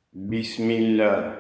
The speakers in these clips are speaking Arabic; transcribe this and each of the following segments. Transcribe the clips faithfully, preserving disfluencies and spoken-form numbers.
بسم الله.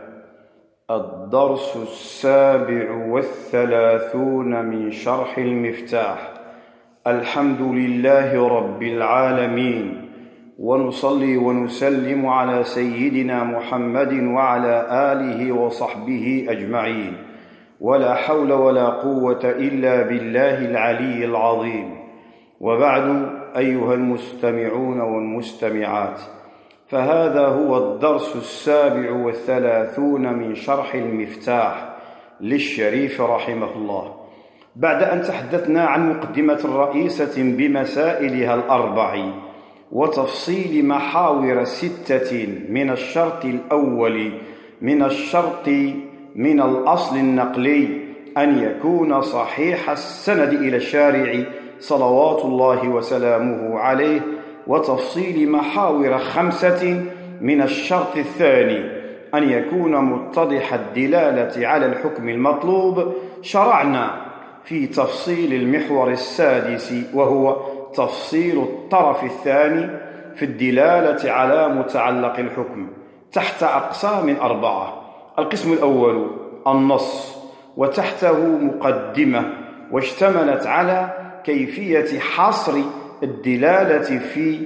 الدرس السابع والثلاثون من شرح المفتاح. الحمد لله رب العالمين، ونصلي ونسلم على سيدنا محمد وعلى آله وصحبه أجمعين، ولا حول ولا قوة إلا بالله العلي العظيم. وبعد، أيها المستمعون والمستمعات، فهذا هو الدرس السابع والثلاثون من شرح المفتاح للشريف رحمه الله، بعد أن تحدثنا عن مقدمة رئيسة بمسائلها الأربع وتفصيل محاور ستة من الشرط الأول من الشرط من الأصل النقلي أن يكون صحيح السند إلى الشارع صلوات الله وسلامه عليه، وتفصيل محاور خمسة من الشرط الثاني أن يكون متضح الدلالة على الحكم المطلوب. شرعنا في تفصيل المحور السادس، وهو تفصيل الطرف الثاني في الدلالة على متعلق الحكم تحت أقسام أربعة. القسم الأول النص، وتحته مقدمة واشتملت على كيفية حصر الدلالة في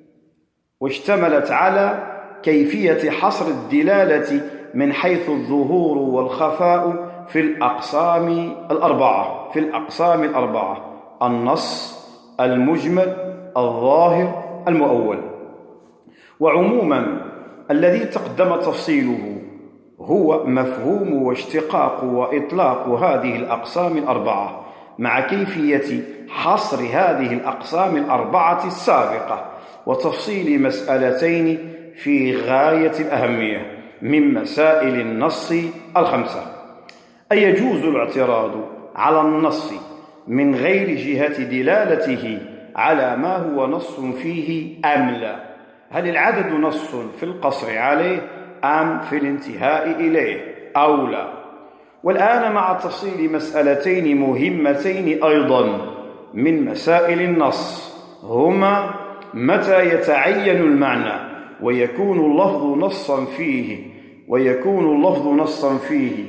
واشتملت على كيفية حصر الدلالة من حيث الظهور والخفاء في الأقسام الأربعة في الأقسام الأربعة: النص، المجمل، الظاهر، المؤول. وعموما الذي تقدم تفصيله هو مفهوم واشتقاق وإطلاق هذه الأقسام الأربعة، مع كيفية حصر هذه الأقسام الأربعة السابقة، وتفصيل مسألتين في غاية الأهمية من مسائل النص الخمسة: أن يجوز الاعتراض على النص من غير جهة دلالته على ما هو نص فيه أم لا؟ هل العدد نص في القصر عليه أم في الانتهاء إليه أو لا؟ والآن مع تفصيل مسألتين مهمتين أيضا من مسائل النص، هما متى يتعين المعنى ويكون اللفظ نصا فيه ويكون اللفظ نصا فيه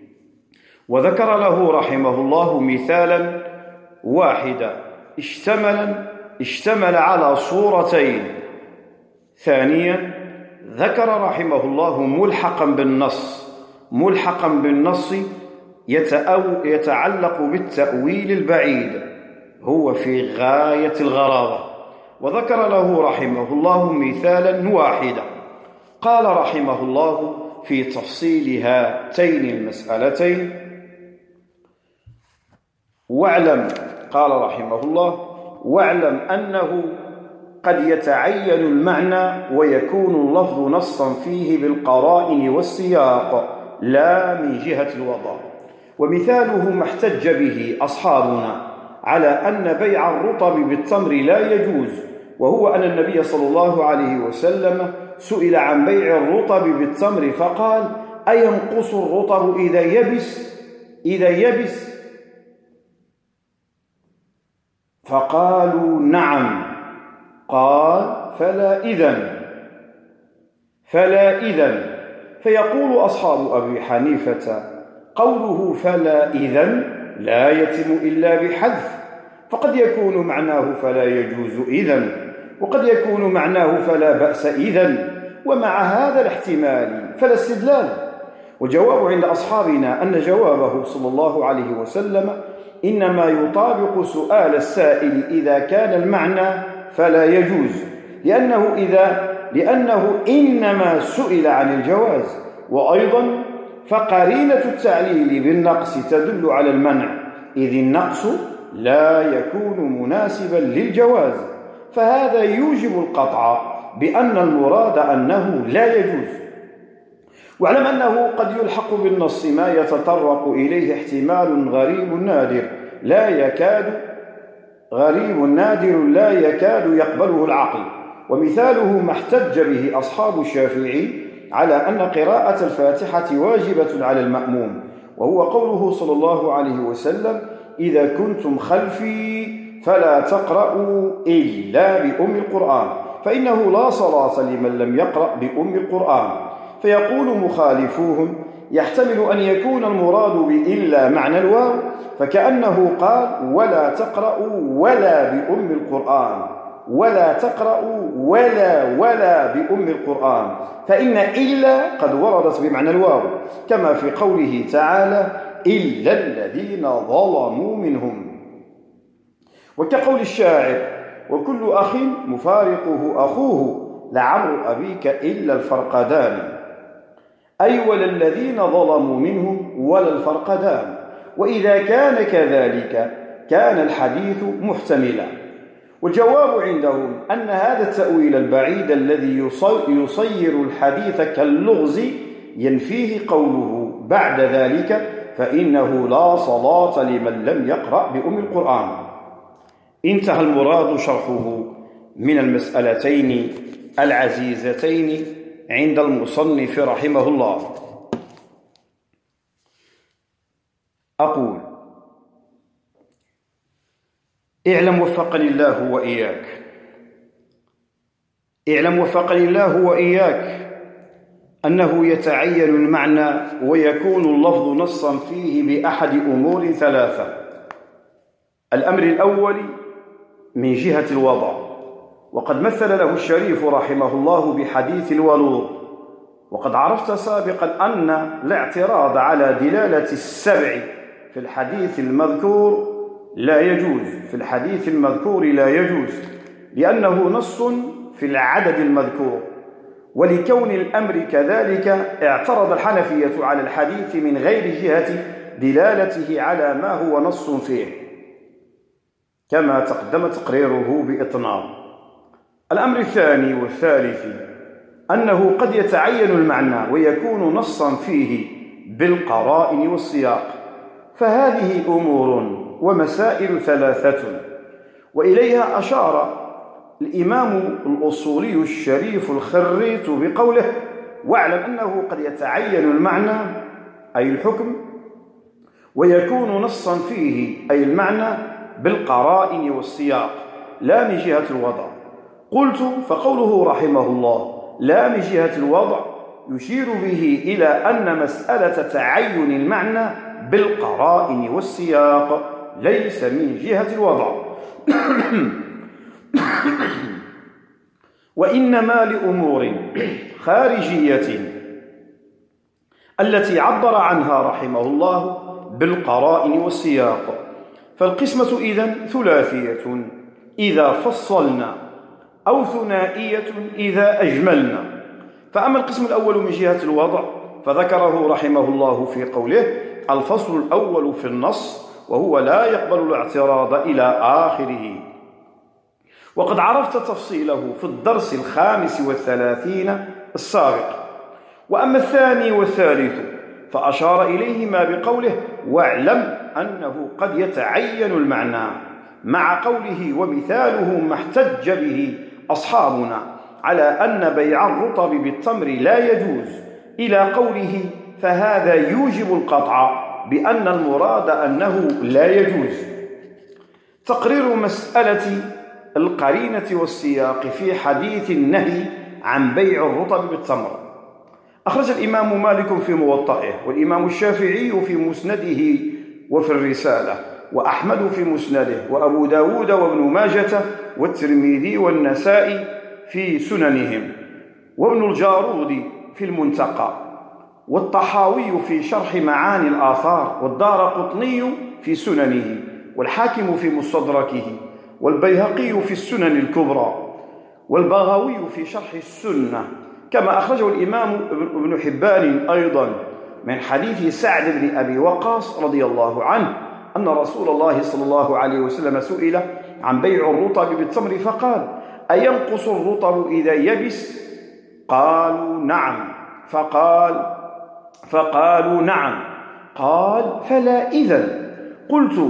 وذكر له رحمه الله مثالا واحدا اشتمل اشتمل على صورتين. ثانيا ذكر رحمه الله ملحقا بالنص ملحقا بالنص يتعلق بالتأويل البعيد، هو في غاية الغرابة، وذكر له رحمه الله مثالا واحدا. قال رحمه الله في تفصيل هاتين المسألتين: واعلم قال رحمه الله واعلم أنه قد يتعين المعنى ويكون اللفظ نصا فيه بالقرائن والسياق لا من جهة الوضع. ومثاله ما احتج به أصحابنا على أن بيع الرطب بالتمر لا يجوز، وهو أن النبي صلى الله عليه وسلم سئل عن بيع الرطب بالتمر فقال: أينقص الرطب إذا يبس إذا يبس فقالوا نعم. قال: فلا إذن فلا إذن فيقول أصحاب أبي حنيفة: قوله فلا إذن لا يتم إلا بحذف، فقد يكون معناه فلا يجوز إذن، وقد يكون معناه فلا بأس إذن، ومع هذا الاحتمال فلا استدلال. وجواب عند أصحابنا أن جوابه صلى الله عليه وسلم إنما يطابق سؤال السائل إذا كان المعنى فلا يجوز، لأنه إذا لأنه إنما سئل عن الجواز، وأيضا فقرينة التعليل بالنقص تدل على المنع، إذ النقص لا يكون مناسبا للجواز، فهذا يوجب القطع بأن المراد أنه لا يجوز. واعلم أنه قد يلحق بالنص ما يتطرق إليه احتمال غريب نادر لا يكاد غريب نادر لا يكاد يقبله العقل. ومثاله ما احتج به أصحاب الشافعي على أن قراءة الفاتحة واجبة على المأموم، وهو قوله صلى الله عليه وسلم: إذا كنتم خلفي فلا تقرأوا إلا بأم القرآن، فإنه لا صلاة لمن لم يقرأ بأم القرآن. فيقول مخالفوهم: يحتمل أن يكون المراد بإلا معنى الواو، فكأنه قال: ولا تقرأوا ولا بأم القرآن، ولا تقرأوا ولا ولا بأم القرآن، فإن إلا قد وردت بمعنى الواو، كما في قوله تعالى: إلا الذين ظلموا منهم. وكقول الشاعر: وكل أخ مفارقه أخوه، لعمر أبيك إلا الفرقدان، أي ولا الذين ظلموا منهم ولا الفرقدان. وإذا كان كذلك كان الحديث محتملا. والجواب عندهم أن هذا التأويل البعيد الذي يصير الحديث كاللغز ينفيه قوله بعد ذلك: فإنه لا صلاة لمن لم يقرأ بأم القرآن. انتهى المراد شرحه من المسألتين العزيزتين عند المصنف رحمه الله. أقول: اعلم وفقني الله وإياك، اعلم وفقني الله وإياك أنه يتعين المعنى ويكون اللفظ نصا فيه بأحد أمور ثلاثة. الأمر الأول من جهة الوضع، وقد مثل له الشريف رحمه الله بحديث الولوغ. وقد عرفت سابقا أن الاعتراض على دلالة السبع في الحديث المذكور لا يجوز، في الحديث المذكور لا يجوز لأنه نص في العدد المذكور. ولكون الأمر كذلك اعترض الحنفية على الحديث من غير جهة دلالته على ما هو نص فيه، كما تقدم تقريره بإطناب. الأمر الثاني والثالث أنه قد يتعين المعنى ويكون نصا فيه بالقرائن والسياق، فهذه أمور ومسائل ثلاثة، وإليها أشار الإمام الأصولي الشريف الخريت بقوله: واعلم أنه قد يتعين المعنى أي الحكم ويكون نصا فيه أي المعنى بالقرائن والسياق لا من جهة الوضع. قلت: فقوله رحمه الله لا من جهة الوضع يشير به إلى أن مسألة تعين المعنى بالقرائن والسياق ليس من جهة الوضع وإنما لأمور خارجية التي عبر عنها رحمه الله بالقرائن والسياق. فالقسمة إذن ثلاثية إذا فصلنا، أو ثنائية إذا أجملنا. فأما القسم الأول من جهة الوضع فذكره رحمه الله في قوله: الفصل الأول في النص، وهو لا يقبل الاعتراض إلى آخره. وقد عرفت تفصيله في الدرس الخامس والثلاثين السابق. وأما الثاني والثالث فأشار إليهما بقوله: واعلم أنه قد يتعين المعنى، مع قوله: ومثاله ما احتج به أصحابنا على أن بيع الرطب بالتمر لا يجوز، إلى قوله: فهذا يوجب القطع بأن المراد أنه لا يجوز. تقرير مسألة القرينة والسياق في حديث النهي عن بيع الرطب بالتمر. أخرج الإمام مالك في موطئه، والإمام الشافعي في مسنده وفي الرسالة، وأحمد في مسنده، وأبو داود وابن ماجة والترمذي والنسائي في سننهم، وابن الجارود في المنتقى، والطحاوي في شرح معاني الآثار، والدارقطني في سننه، والحاكم في مستدركه، والبيهقي في السنن الكبرى، والبغوي في شرح السنة، كما أخرجه الإمام ابن حبان أيضا من حديث سعد بن أبي وقاص رضي الله عنه أن رسول الله صلى الله عليه وسلم سئل عن بيع الرطب بالتمر فقال: أينقص الرطب إذا يبس؟ قالوا: نعم. فقال فقالوا: نعم. قال: فلا إذن. قلت: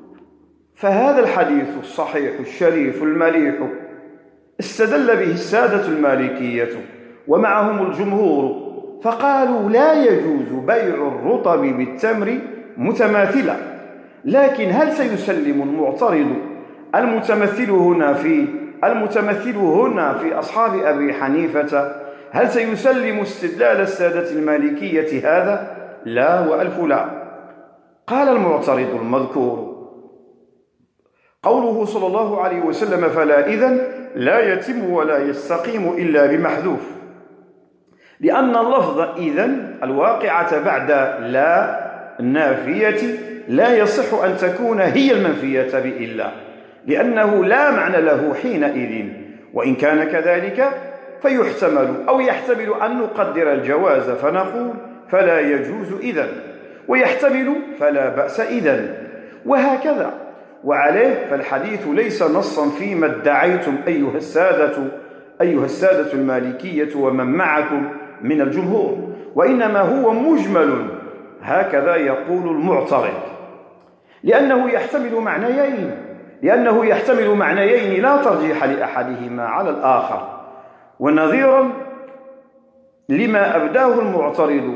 فهذا الحديث الصحيح الشريف المليح استدل به السادة المالكية ومعهم الجمهور، فقالوا: لا يجوز بيع الرطب بالتمر متماثلا. لكن هل سيسلم المعترض المتمثل هنا في المتمثل هنا في أصحاب أبي حنيفة هل سيسلم استدلال السادة المالكية هذا؟ لا وألف لا. قال المعترض المذكور: قوله صلى الله عليه وسلم فلا إذن لا يتم ولا يستقيم إلا بمحذوف، لأن اللفظ إذن الواقعة بعد لا النافية لا يصح أن تكون هي المنفية بإلا، لأنه لا معنى له حينئذ، وإن كان كذلك فيحتمل أو يحتمل أن نقدر الجواز فنقول فلا يجوز إذن، ويحتمل فلا بأس إذن، وهكذا. وعليه فالحديث ليس نصا فيما ادعيتم أيها السادة أيها السادة المالكية ومن معكم من الجمهور، وإنما هو مجمل، هكذا يقول المعترض، لأنه يحتمل معنيين لأنه يحتمل معنيين لا ترجيح لأحدهما على الآخر. ونظيرا لما أبداه المعترض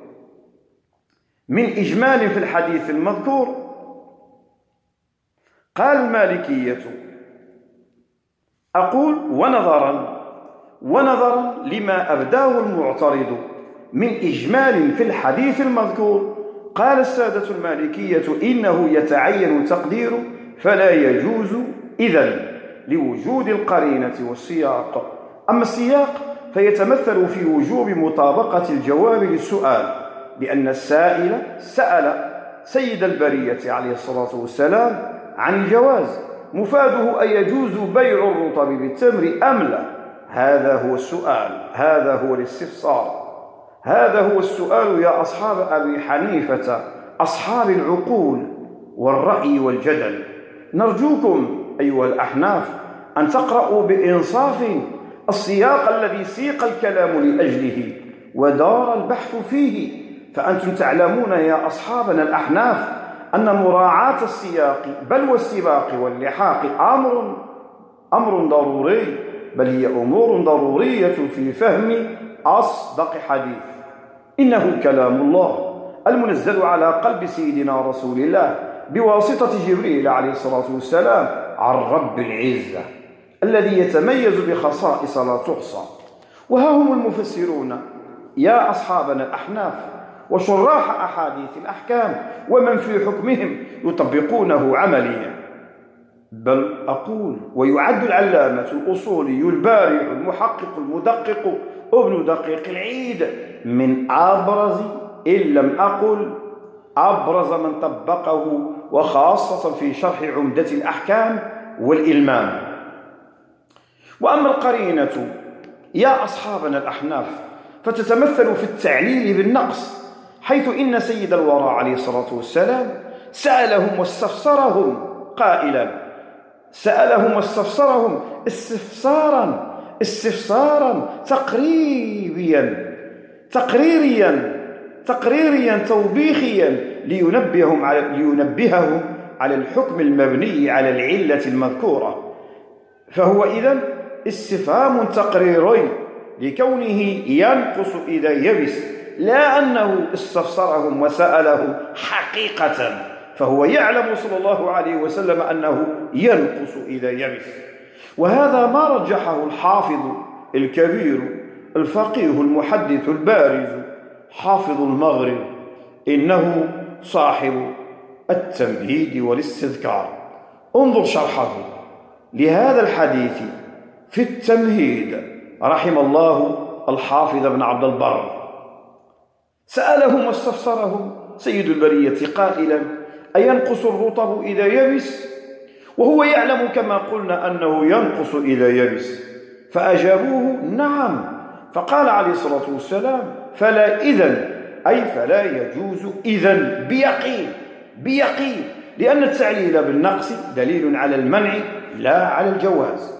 من إجمال في الحديث المذكور، قال المالكية: أقول ونظرا ونظرا لما أبداه المعترض من إجمال في الحديث المذكور، قال السادة المالكية: إنه يتعين تقدير فلا يجوز إذن لوجود القرينة والسياق. أما السياق فيتمثل في وجوب مطابقة الجواب للسؤال، لأن السائل سأل سيد البرية عليه الصلاة والسلام عن الجواز، مفاده أن يجوز بيع الرطب بالتمر أم لا. هذا هو السؤال، هذا هو الاستفسار، هذا هو السؤال يا أصحاب أبي حنيفة، أصحاب العقول والرأي والجدل. نرجوكم أيها الأحناف أن تقرأوا بإنصاف السياق الذي سيق الكلام لأجله ودار البحث فيه، فأنتم تعلمون يا أصحابنا الأحناف أن مراعاة السياق بل والسباق واللحاق أمر أمر ضروري، بل هي أمور ضرورية في فهم أصدق حديث. إنه كلام الله المنزل على قلب سيدنا رسول الله بواسطة جبريل عليه الصلاة والسلام عن رب العزة، الذي يتميز بخصائص لا تحصى. وها هم المفسرون يا أصحابنا الأحناف وشراح أحاديث الأحكام ومن في حكمهم يطبقونه عمليا، بل أقول ويعد العلامة الأصولي البارع المحقق المدقق ابن دقيق العيد من أبرز إن لم أقل أبرز من طبقه، وخاصة في شرح عمدة الأحكام والإلمام. وأما القرينة يا أصحابنا الأحناف فتتمثل في التعليل بالنقص، حيث إن سيد الورى عليه الصلاة والسلام سألهم واستفسرهم قائلا سألهم واستفسرهم استفسارا استفسارا تقريبيا تقريريا تقريريا توبيخيا لينبههم على لينبههم على الحكم المبني على العلة المذكورة، فهو إذن استفهام تقريري لكونه ينقص إذا يبس، لا أنه استفسرهم وسألهم حقيقة، فهو يعلم صلى الله عليه وسلم أنه ينقص إذا يبس. وهذا ما رجحه الحافظ الكبير الفقيه المحدث البارز حافظ المغرب، إنه صاحب التمهيد والاستذكار. انظر شرحه لهذا الحديث في التمهيد رحم الله الحافظ ابن عبد البر. سألهم واستفسرهم سيد البرية قائلا: أينقص الرطب إذا يبس؟ وهو يعلم كما قلنا أنه ينقص إذا يبس، فأجابوه: نعم. فقال عليه الصلاة والسلام: فلا إذن، أي فلا يجوز إذن بيقين بيقين لأن التعليل بالنقص دليل على المنع لا على الجواز.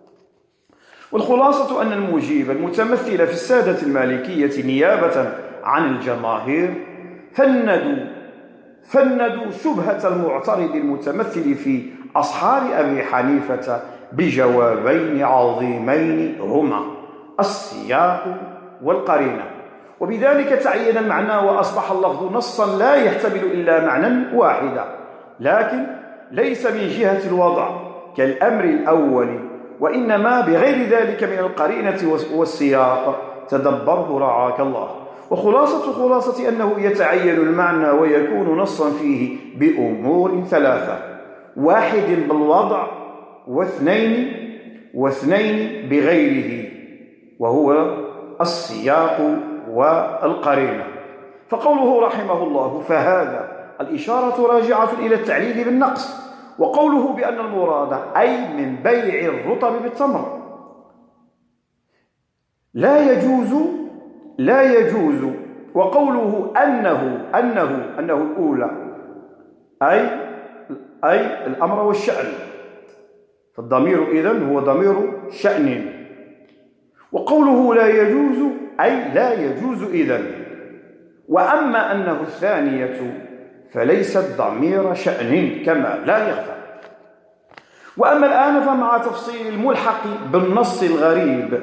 والخلاصة أن المجيب المتمثل في السادة المالكية نيابة عن الجماهير فندوا فندوا شبهة المعترض المتمثل في أصحاب أبي حنيفة بجوابين عظيمين هما السياق والقرينة، وبذلك تعين المعنى وأصبح اللفظ نصا لا يحتمل إلا معنى واحدا، لكن ليس من جهة الوضع كالأمر الأول، وإنما بغير ذلك من القرينة والسياق تدبره رعاك الله. وخلاصة خلاصة أنه يتعين المعنى ويكون نصا فيه بأمور ثلاثة: واحد بالوضع، واثنين واثنين بغيره، وهو السياق والقرينة. فقوله رحمه الله فهذا الإشارة راجعة إلى التعليل بالنقص، وقوله بأن المراد أي من بيع الرطب بالتمر لا يجوز لا يجوز وقوله أنه أنه أنه الأولى أي أي الأمر والشأن، فالضمير إذن هو ضمير شأن. وقوله لا يجوز أي لا يجوز إذن. وأما أنه الثانية فليست ضمير شأن كما لا يخفى. وأما الآن فمع تفصيل الملحق بالنص الغريب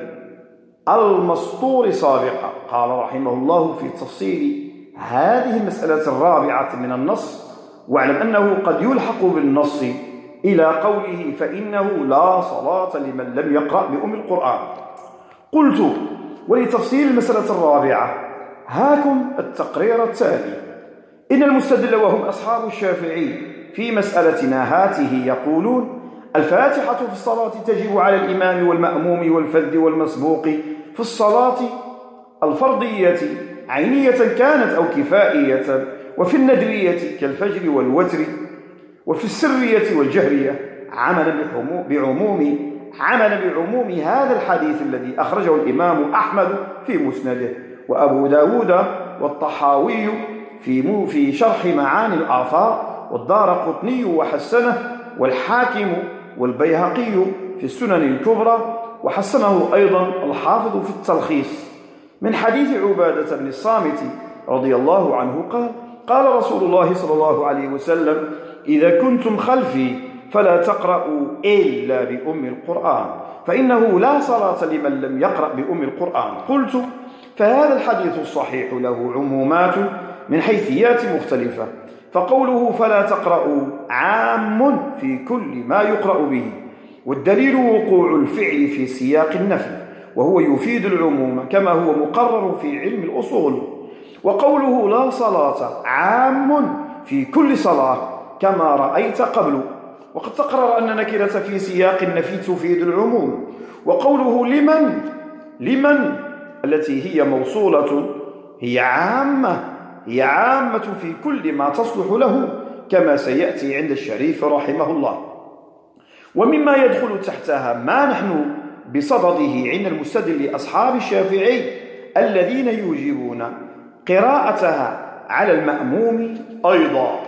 المسطور سابقا، قال رحمه الله في تفصيل هذه المسألة الرابعة من النص: واعلم أنه قد يلحق بالنص إلى قوله فإنه لا صلاة لمن لم يقرأ بأم القرآن. قلت: ولتفصيل المسألة الرابعة هاكم التقرير التالي: إن المستدل وهم أصحاب الشافعي في مسألتنا هاته يقولون: الفاتحة في الصلاة تجب على الإمام والمأموم والفذ والمسبوق في الصلاة الفرضية عينية كانت أو كفائية، وفي الندوية كالفجر والوتر، وفي السرية والجهرية، عملا بعموم عملا بعموم هذا الحديث الذي أخرجه الإمام أحمد في مسنده، وأبو داود والطحاوي في في شرح معاني الآثار، والدارقطني وحسنه، والحاكم والبيهقي في السنن الكبرى، وحسنه أيضا الحافظ في التلخيص، من حديث عبادة بن الصامت رضي الله عنه قال: قال رسول الله صلى الله عليه وسلم: إذا كنتم خلفي فلا تقرأوا إلا بأم القرآن، فإنه لا صلاة لمن لم يقرأ بأم القرآن. قلت: فهذا الحديث الصحيح له عمومات من حيثيات مختلفة، فقوله فلا تقرأوا عام في كل ما يقرأ به، والدليل وقوع الفعل في سياق النفي، وهو يفيد العموم كما هو مقرر في علم الأصول. وقوله لا صلاة عام في كل صلاة كما رأيت قبل، وقد تقرر أن نكرة في سياق النفي تفيد العموم. وقوله لمن لمن التي هي موصولة هي عامة هي عامة في كل ما تصلح له كما سيأتي عند الشريف رحمه الله. ومما يدخل تحتها ما نحن بصدده عند المستدل أصحاب الشافعي الذين يوجبون قراءتها على المأموم أيضا.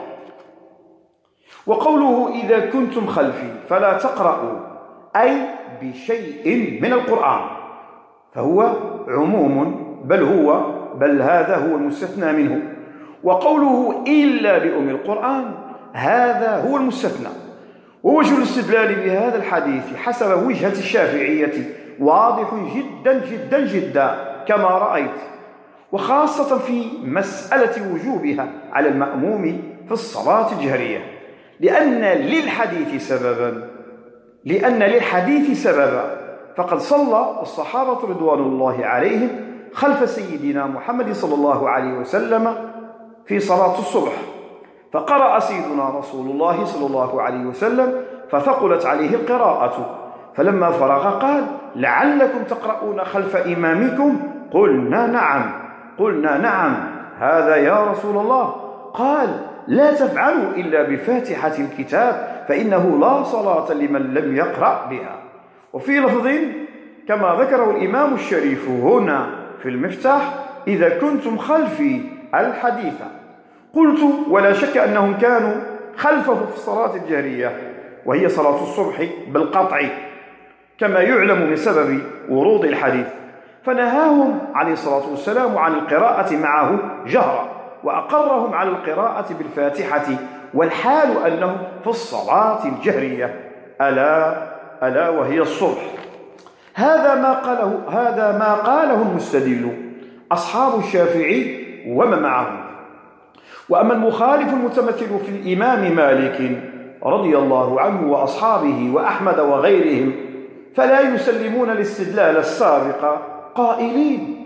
وقوله إذا كنتم خلفي فلا تقرأوا أي بشيء من القرآن، فهو عموم، بل هو بل هذا هو المستثنى منه. وقوله إلا بأم القرآن هذا هو المستثنى. ووجه الاستدلال بهذا الحديث حسب وجهة الشافعية واضح جدا جدا جدا كما رأيت، وخاصة في مسألة وجوبها على المأموم في الصلاة الجهرية، لأن للحديث سببا لأن للحديث سببا فقد صلى الصحابة رضوان الله عليهم خلف سيدنا محمد صلى الله عليه وسلم في صلاة الصبح، فقرأ سيدنا رسول الله صلى الله عليه وسلم فثقلت عليه القراءة، فلما فرغ قال: لعلكم تقرؤون خلف إمامكم؟ قلنا نعم قلنا نعم هذا يا رسول الله. قال: لا تفعلوا إلا بفاتحة الكتاب، فإنه لا صلاة لمن لم يقرأ بها. وفي لفظ كما ذكره الإمام الشريف هنا في المفتاح: إذا كنتم خلفي الحديث. قلت: ولا شك أنهم كانوا خلفه في الصلاة الجهرية وهي صلاة الصبح بالقطع كما يعلم من سبب ورود الحديث، فنهاهم عليه الصلاة والسلام عن القراءة معه جهرا، وأقرهم على القراءة بالفاتحة، والحال أنه في الصلاة الجهرية ألا ألا وهي الصبح. هذا ما قاله هذا ما قاله المستدل أصحاب الشافعي وما معهم. وأما المخالف المتمثل في الإمام مالك رضي الله عنه وأصحابه وأحمد وغيرهم فلا يسلمون الاستدلال السابق قائلين: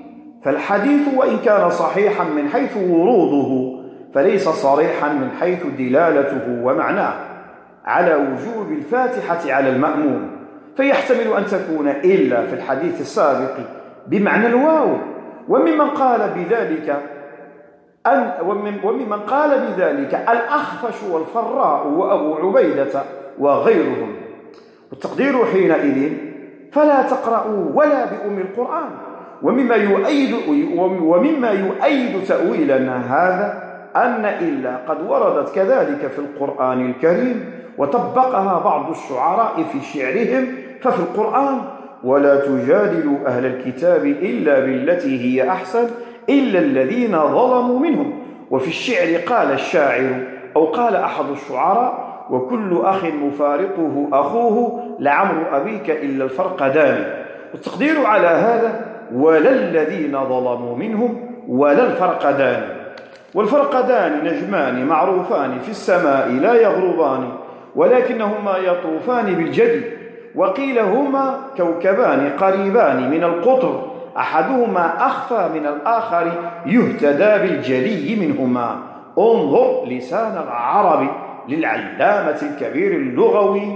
فالحديث وإن كان صحيحا من حيث وروده فليس صريحا من حيث دلالته ومعناه على وجوب الفاتحة على المأموم، فيحتمل أن تكون إلا في الحديث السابق بمعنى الواو. وممن قال بذلك أن وممن قال بذلك الأخفش والفراء وأبو عبيدة وغيرهم. والتقدير حينئذ فلا تقرأوا ولا بأم القرآن. ومما يؤيد ومما يؤيد تأويلنا هذا أن إلا قد وردت كذلك في القرآن الكريم، وطبقها بعض الشعراء في شعرهم. ففي القرآن: ولا تجادلوا أهل الكتاب إلا بالتي هي أحسن إلا الذين ظلموا منهم. وفي الشعر قال الشاعر أو قال أحد الشعراء: وكل أخ مفارقه أخوه لعمر أبيك إلا الفرقدان. والتقدير على هذا: ولا الذين ظلموا منهم ولا الفرقدان. والفرقدان نجمان معروفان في السماء لا يغربان، ولكنهما يطوفان بالجدي. وقيل هما كوكبان قريبان من القطر، أحدهما أخفى من الآخر يهتدى بالجلي منهما. انظر لسان العرب للعلامة الكبير اللغوي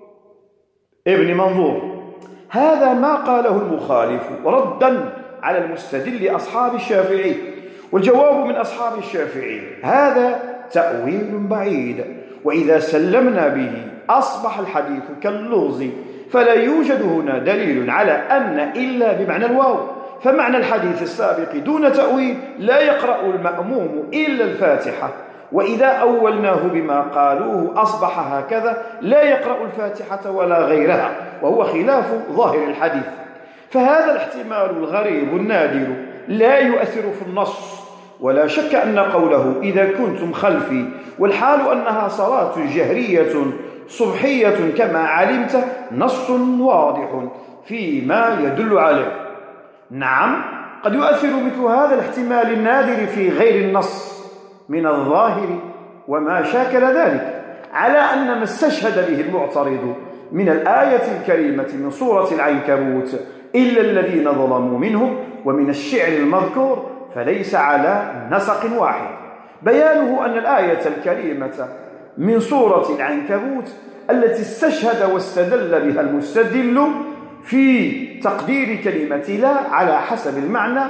ابن منظور. هذا ما قاله المخالف ردا على المستدل أصحاب الشافعي. والجواب من أصحاب الشافعي: هذا تأويل بعيد، وإذا سلمنا به أصبح الحديث كاللغز، فلا يوجد هنا دليل على أن إلا بمعنى الواو. فمعنى الحديث السابق دون تأويل: لا يقرأ المأموم إلا الفاتحة. وإذا أولناه بما قالوه أصبح هكذا: لا يقرأ الفاتحة ولا غيرها، وهو خلاف ظاهر الحديث. فهذا الاحتمال الغريب النادر لا يؤثر في النص. ولا شك أن قوله: إذا كنتم خلفي، والحال أنها صلاة جهرية صبحية كما علمت، نص واضح فيما يدل عليه. نعم، قد يؤثر مثل هذا الاحتمال النادر في غير النص من الظاهر وما شاكل ذلك، على أن ما استشهد به المعترض من الآية الكريمة من سورة العنكبوت: إلا الذين ظلموا منهم، ومن الشعر المذكور، فليس على نسق واحد. بيانه أن الآية الكريمة من سورة العنكبوت التي استشهد واستدل بها المستدل في تقدير كلمة لا على حسب المعنى،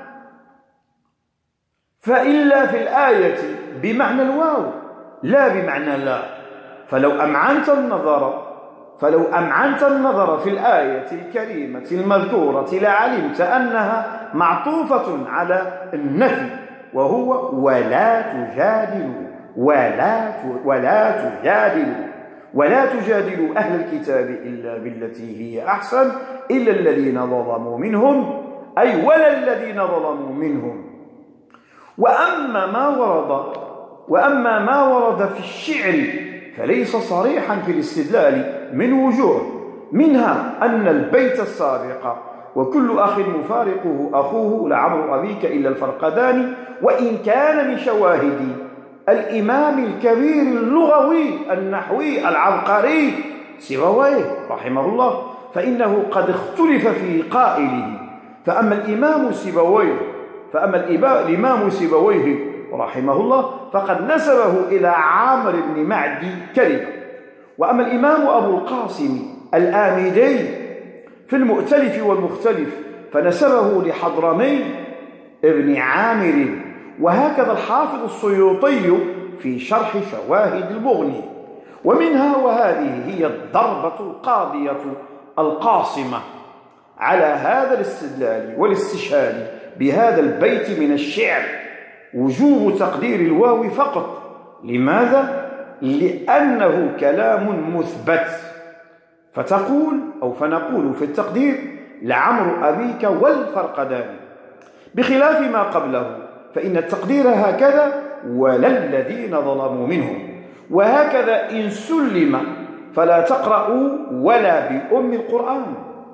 فإلا في الآية بمعنى الواو لا بمعنى لا. فلو أمعنت النظر فلو أمعنت النظر في الآية الكريمة المذكورة لعلمت أنها معطوفة على النفي، وهو ولا تجادلوا ولا ولا تجادلوا ولا تجادلوا أهل الكتاب إلا بالتي هي أحسن إلا الذين ظلموا منهم، أي ولا الذين ظلموا منهم. وأما ما ورد وأما ما ورد في الشعر فليس صريحا في الاستدلال من وجوه، منها أن البيت السابق: وكل أخ مفارقه أخوه لعمر أبيك إلا الفرقدان، وإن كان من شواهد الإمام الكبير اللغوي النحوي العبقري سيبويه رحمه الله، فإنه قد اختلف في قائله. فأما الإمام سيبويه فأما الإمام سيبويه رحمه الله فقد نسبه إلى عامر بن معدي كلمة. وأما الإمام أبو القاسم الآمدي في المؤتلف والمختلف فنسبه لحضرمي ابن عامر. وهكذا الحافظ السيوطي في شرح شواهد المغني. ومنها، وهذه هي الضربة القاضية القاصمة على هذا الاستدلال والاستشهاد بهذا البيت من الشعر: وجوب تقدير الواو فقط. لماذا؟ لأنه كلام مثبت. فتقول أو فنقول في التقدير: لعمر أبيك والفرقدان، بخلاف ما قبله، فإن التقدير هكذا: ولا الذين ظلموا منهم. وهكذا إن سلم فلا تقرأوا ولا بأم القرآن.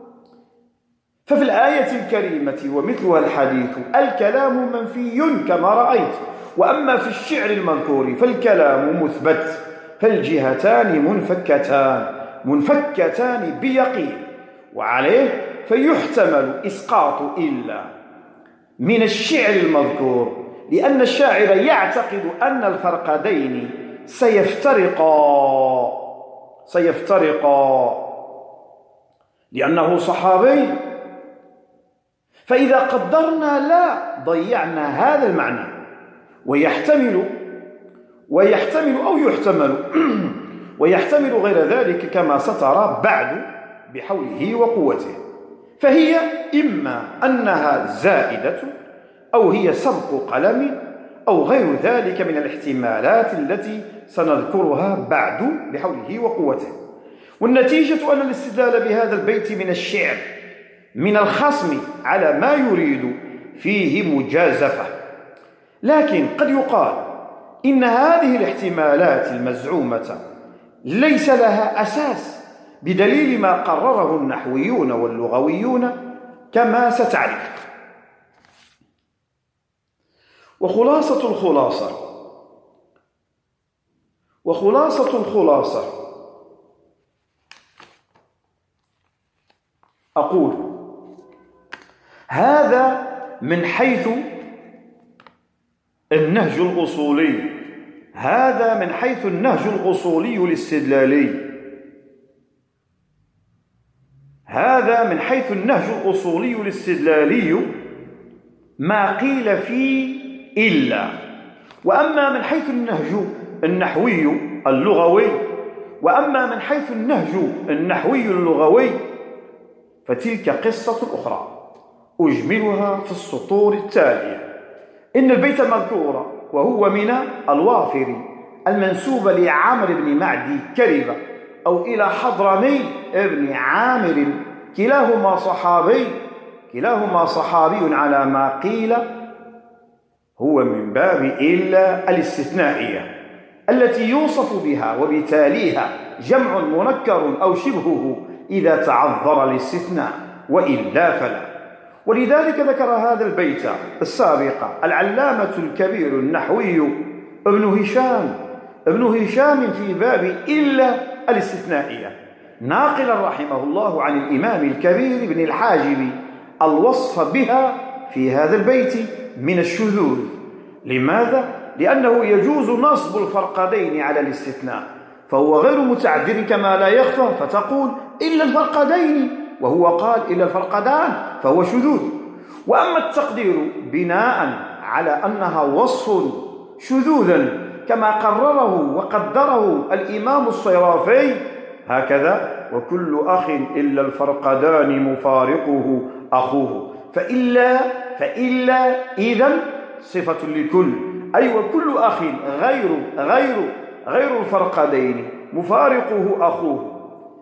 ففي الآية الكريمة ومثلها الحديث الكلام منفي كما رأيت. وأما في الشعر المذكور فالكلام مثبت، فالجهتان منفكتان منفكتان بيقين. وعليه فيحتمل إسقاط إلا من الشعر المذكور، لأن الشاعر يعتقد أن الفرقدين سيفترقا سيفترقا لأنه صحابي. فإذا قدرنا لا ضيعنا هذا المعنى، ويحتمل ويحتمل أو يحتمل ويحتمل غير ذلك كما سترى بعد بحوله وقوته. فهي إما أنها زائدة أو هي سبق قلم أو غير ذلك من الاحتمالات التي سنذكرها بعد بحوله وقوته. والنتيجة أن الاستدلال بهذا البيت من الشعر من الخصم على ما يريد فيه مجازفة. لكن قد يقال إن هذه الاحتمالات المزعومة ليس لها أساس بدليل ما قرره النحويون واللغويون كما ستعرف. وخلاصة الخلاصة وخلاصة الخلاصة أقول هذا من حيث النهج الأصولي هذا من حيث النهج الأصولي الاستدلالي هذا من حيث النهج الأصولي الاستدلالي ما قيل فيه إلا. وأما من حيث النهج النحوي اللغوي وأما من حيث النهج النحوي اللغوي فتلك قصة أخرى أجملها في السطور التالية. إن البيت المذكور وهو من الوافر المنسوب لعامر بن معدي كربة أو إلى حضرمي ابن عامر كلاهما صحابي كلاهما صحابي على ما قيل هو من باب إلا الاستثنائية التي يوصف بها وبتاليها جمع منكر أو شبهه إذا تعذر الاستثناء وإلا فلا. ولذلك ذكر هذا البيت السابق العلامة الكبير النحوي ابن هشام ابن هشام في باب إلا الاستثنائية ناقلا رحمه الله عن الإمام الكبير ابن الحاجب الوصف بها في هذا البيت من الشذوذ. لماذا؟ لأنه يجوز نصب الفرقدين على الاستثناء فهو غير متعذر كما لا يخفى فتقول إلا الفرقدين وهو قال إلا الفرقدان فهو شذوذ. وأما التقدير بناء على أنها وصف شذوذا كما قرره وقدره الإمام الصيرافي هكذا وكل أخ إلا الفرقدان مفارقه أخوه فإلا فإلا إذن صفة لكل أي وكل أخ غير غير غير الفرقدين مفارقه أخوه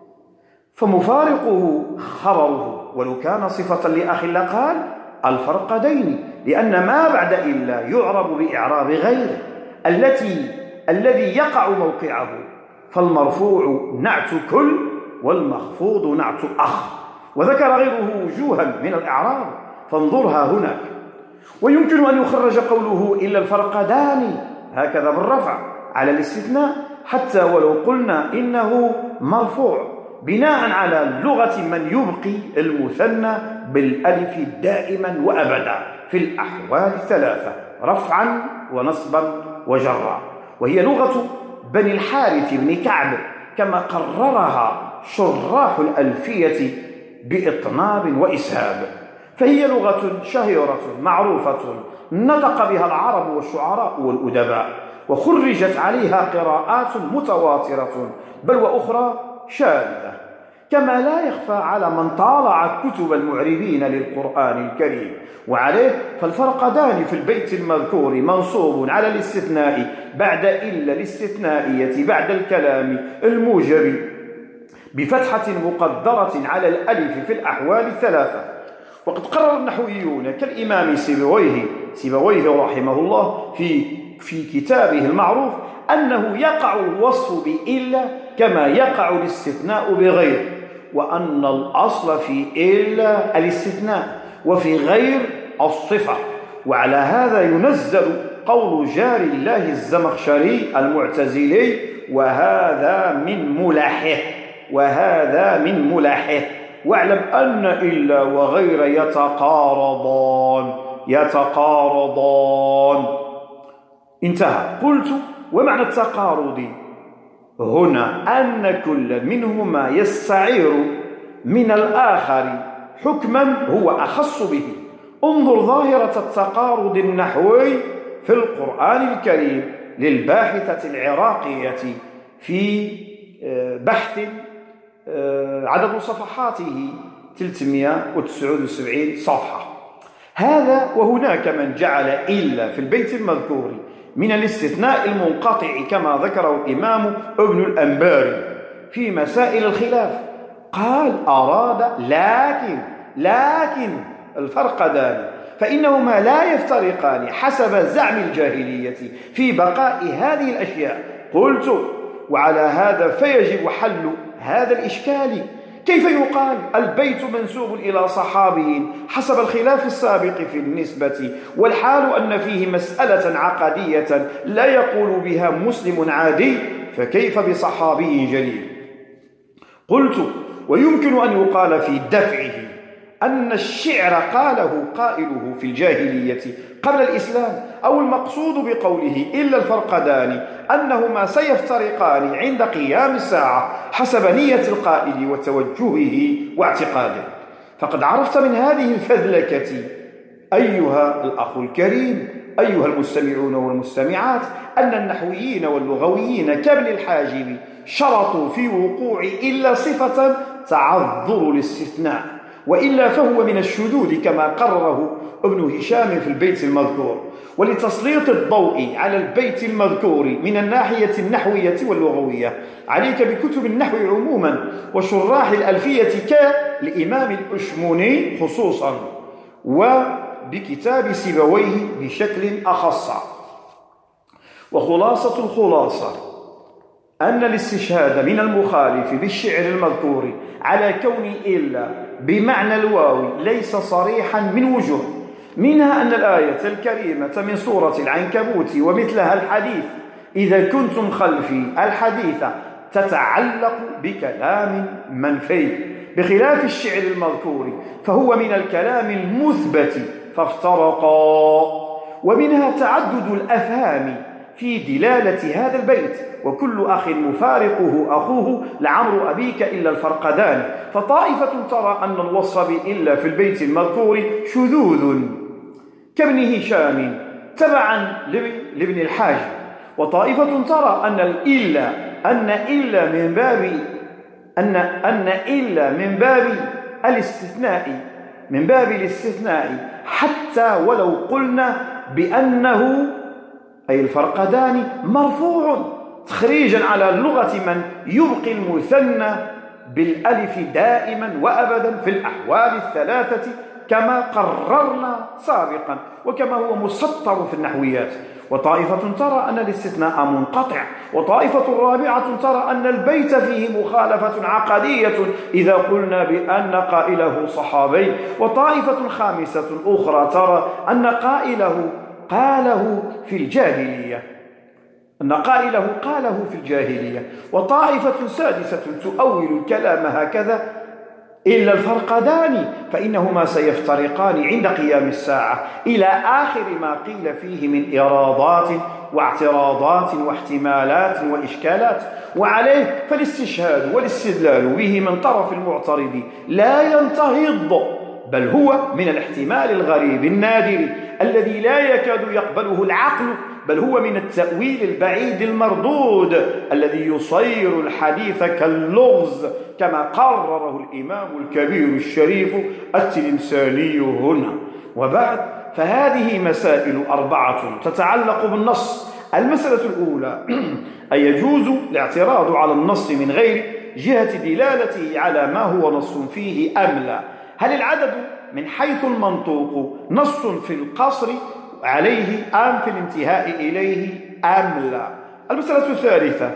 فمفارقه خبره ولو كان صفة لأخ لقال الفرقدين لأن ما بعد إلا يعرب بإعراب غير التي الذي يقع موقعه فالمرفوع نعت كل والمخفوض نعت أخ وذكر غيره وجوها من الإعراب فانظرها هناك. ويمكن أن يخرج قوله إلا الفرقدان هكذا بالرفع على الاستثناء حتى ولو قلنا إنه مرفوع بناء على لغة من يبقي المثنى بالألف دائما وأبدا في الأحوال الثلاثة رفعا ونصبا وجرا وهي لغة بني الحارث بن كعب كما قررها شراح الألفية بإطناب وإسهاب. فهي لغة شهيرة معروفة نطق بها العرب والشعراء والأدباء وخرجت عليها قراءات متواترة بل وأخرى شاذة كما لا يخفى على من طالع كتب المعربين للقرآن الكريم. وعليه فالفرقدان في البيت المذكور منصوب على الاستثناء بعد إلا الاستثنائية بعد الكلام الموجب بفتحة مقدرة على الألف في الأحوال الثلاثة. وقد قرر النحويون كالإمام سيبويه سيبويه رحمه الله في في كتابه المعروف أنه يقع الوصف بإلا كما يقع الاستثناء بغير وأن الأصل في إلا الاستثناء وفي غير الصفة. وعلى هذا ينزل قول جار الله الزمخشري المعتزلي وهذا من ملحه وهذا من ملحه واعلم أن إلا وغير يتقارضان يتقارضان. انتهى. قلت: ومعنى التقارض هنا أن كل منهما يستعير من الآخر حكما هو أخص به. انظر ظاهرة التقارض النحوي في القرآن الكريم للباحثة العراقية في بحث عدد صفحاته ثلاثمائة وتسعة وسبعين صفحة. هذا وهناك من جعل إلا في البيت المذكور من الاستثناء المنقطع كما ذكره الإمام ابن الأنباري في مسائل الخلاف. قال: أراد لكن لكن الفرقدان فإنهما لا يفترقان حسب زعم الجاهلية في بقاء هذه الأشياء. قلت: وعلى هذا فيجب حل هذا الإشكال. كيف يقال البيت منسوب إلى صحابي حسب الخلاف السابق في النسبة، والحال أن فيه مسألة عقدية لا يقول بها مسلم عادي، فكيف بصحابي جليل؟ قلت: ويمكن أن يقال في دفعه أن الشعر قاله قائله في الجاهلية قبل الإسلام، أو المقصود بقوله إلا الفرقدان أنهما سيفترقان عند قيام الساعة حسب نية القائل وتوجهه واعتقاده. فقد عرفت من هذه الفذلكة أيها الأخ الكريم، أيها المستمعون والمستمعات، أن النحويين واللغويين كابن الحاجب شرطوا في وقوع إلا صفة تعذر الاستثناء، وإلا فهو من الشذوذ كما قرره ابن هشام في البيت المذكور. ولتسليط الضوء على البيت المذكور من الناحية النحوية واللغوية عليك بكتب النحو عموما وشراح الألفية كالإمام الأشموني خصوصا، وبكتاب سيبويه بشكل أخص. وخلاصة الخلاصة أن الاستشهاد من المخالف بالشعر المذكور على كون إلا بمعنى الواو ليس صريحا من وجوه، منها أن الآية الكريمة من سورة العنكبوت ومثلها الحديث إذا كنتم خلفي الحديث تتعلق بكلام منفي، بخلاف الشعر المذكور فهو من الكلام المثبت فافترقا. ومنها تعدد الأفهام في دلالة هذا البيت، وكل أخ مفارقه أخوه لعمر أبيك إلا الفرقدان، فطائفة ترى أن الوصف بإلا في البيت المذكور شذوذ كابن هشام تبعا لابن الحاج، وطائفة ترى أن الإلا أن إلا من باب أن أن إلا من باب الاستثناء من باب الاستثناء حتى ولو قلنا بأنه أي الفرقدان مرفوع تخريجا على لغة من يبقي المثنى بالألف دائما وأبدا في الأحوال الثلاثة كما قررنا سابقا وكما هو مسطر في النحويات. وطائفة ترى أن الاستثناء منقطع، وطائفة رابعة ترى أن البيت فيه مخالفة عقدية إذا قلنا بأن قائله صحابي، وطائفة خامسة أخرى ترى أن قائله قاله في الجاهلية أن قائله قاله في الجاهلية وطائفة سادسة تؤول الكلام هكذا إلا الفرقدان فإنهما سيفترقان عند قيام الساعة إلى آخر ما قيل فيه من إرادات واعتراضات واحتمالات وإشكالات. وعليه فالاستشهاد والاستدلال به من طرف المعترض لا ينتهض، بل هو من الاحتمال الغريب النادر الذي لا يكاد يقبله العقل، بل هو من التأويل البعيد المردود الذي يصير الحديث كاللغز كما قرره الإمام الكبير الشريف التلمساني هنا. وبعد فهذه مسائل أربعة تتعلق بالنص. المسألة الأولى أن يجوز الاعتراض على النص من غير جهة دلالته على ما هو نص فيه أم لا. هل العدد من حيث المنطوق نص في القصر عليه أم في الانتهاء إليه أم لا؟ المسألة الثالثة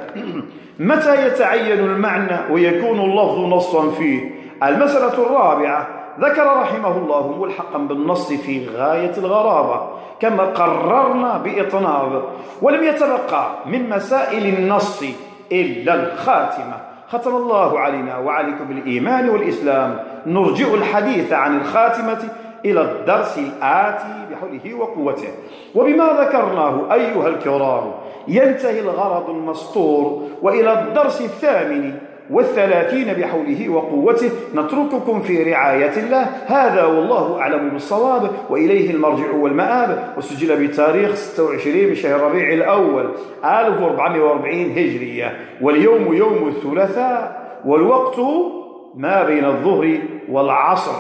متى يتعين المعنى ويكون اللفظ نصا فيه؟ المسألة الرابعة ذكر رحمه الله ملحقا بالنص في غاية الغرابة كما قررنا بإطناب، ولم يتبقى من مسائل النص إلا الخاتمة. ختم الله علينا وعليكم بالإيمان والإسلام. نرجع الحديث عن الخاتمة إلى الدرس الآتي بحوله وقوته. وبما ذكرناه أيها الكرام ينتهي الغرض المسطور، وإلى الدرس الثامن والثلاثين بحوله وقوته نترككم في رعاية الله. هذا والله أعلم بالصواب، وإليه المرجع والمآب. وسجل بتاريخ ستة وعشرين من شهر ربيع الأول ألف وأربعمائة وأربعين هجرية، واليوم يوم الثلاثاء، والوقت ما بين الظهر والعصر،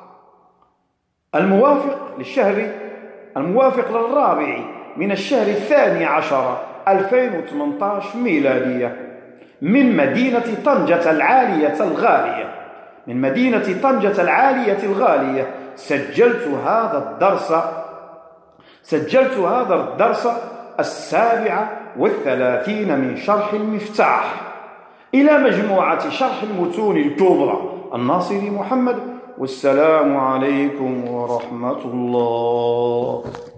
الموافق للشهر الموافق للرابع من الشهر الثاني عشر ألفين وثمانية عشر ميلادية، من مدينة طنجة العالية الغالية من مدينة طنجة العالية الغالية سجلت هذا الدرس سجلت هذا الدرس السابع والثلاثين من شرح المفتاح إلى مجموعة شرح المتون الكبرى الناصري محمد. والسلام عليكم ورحمة الله.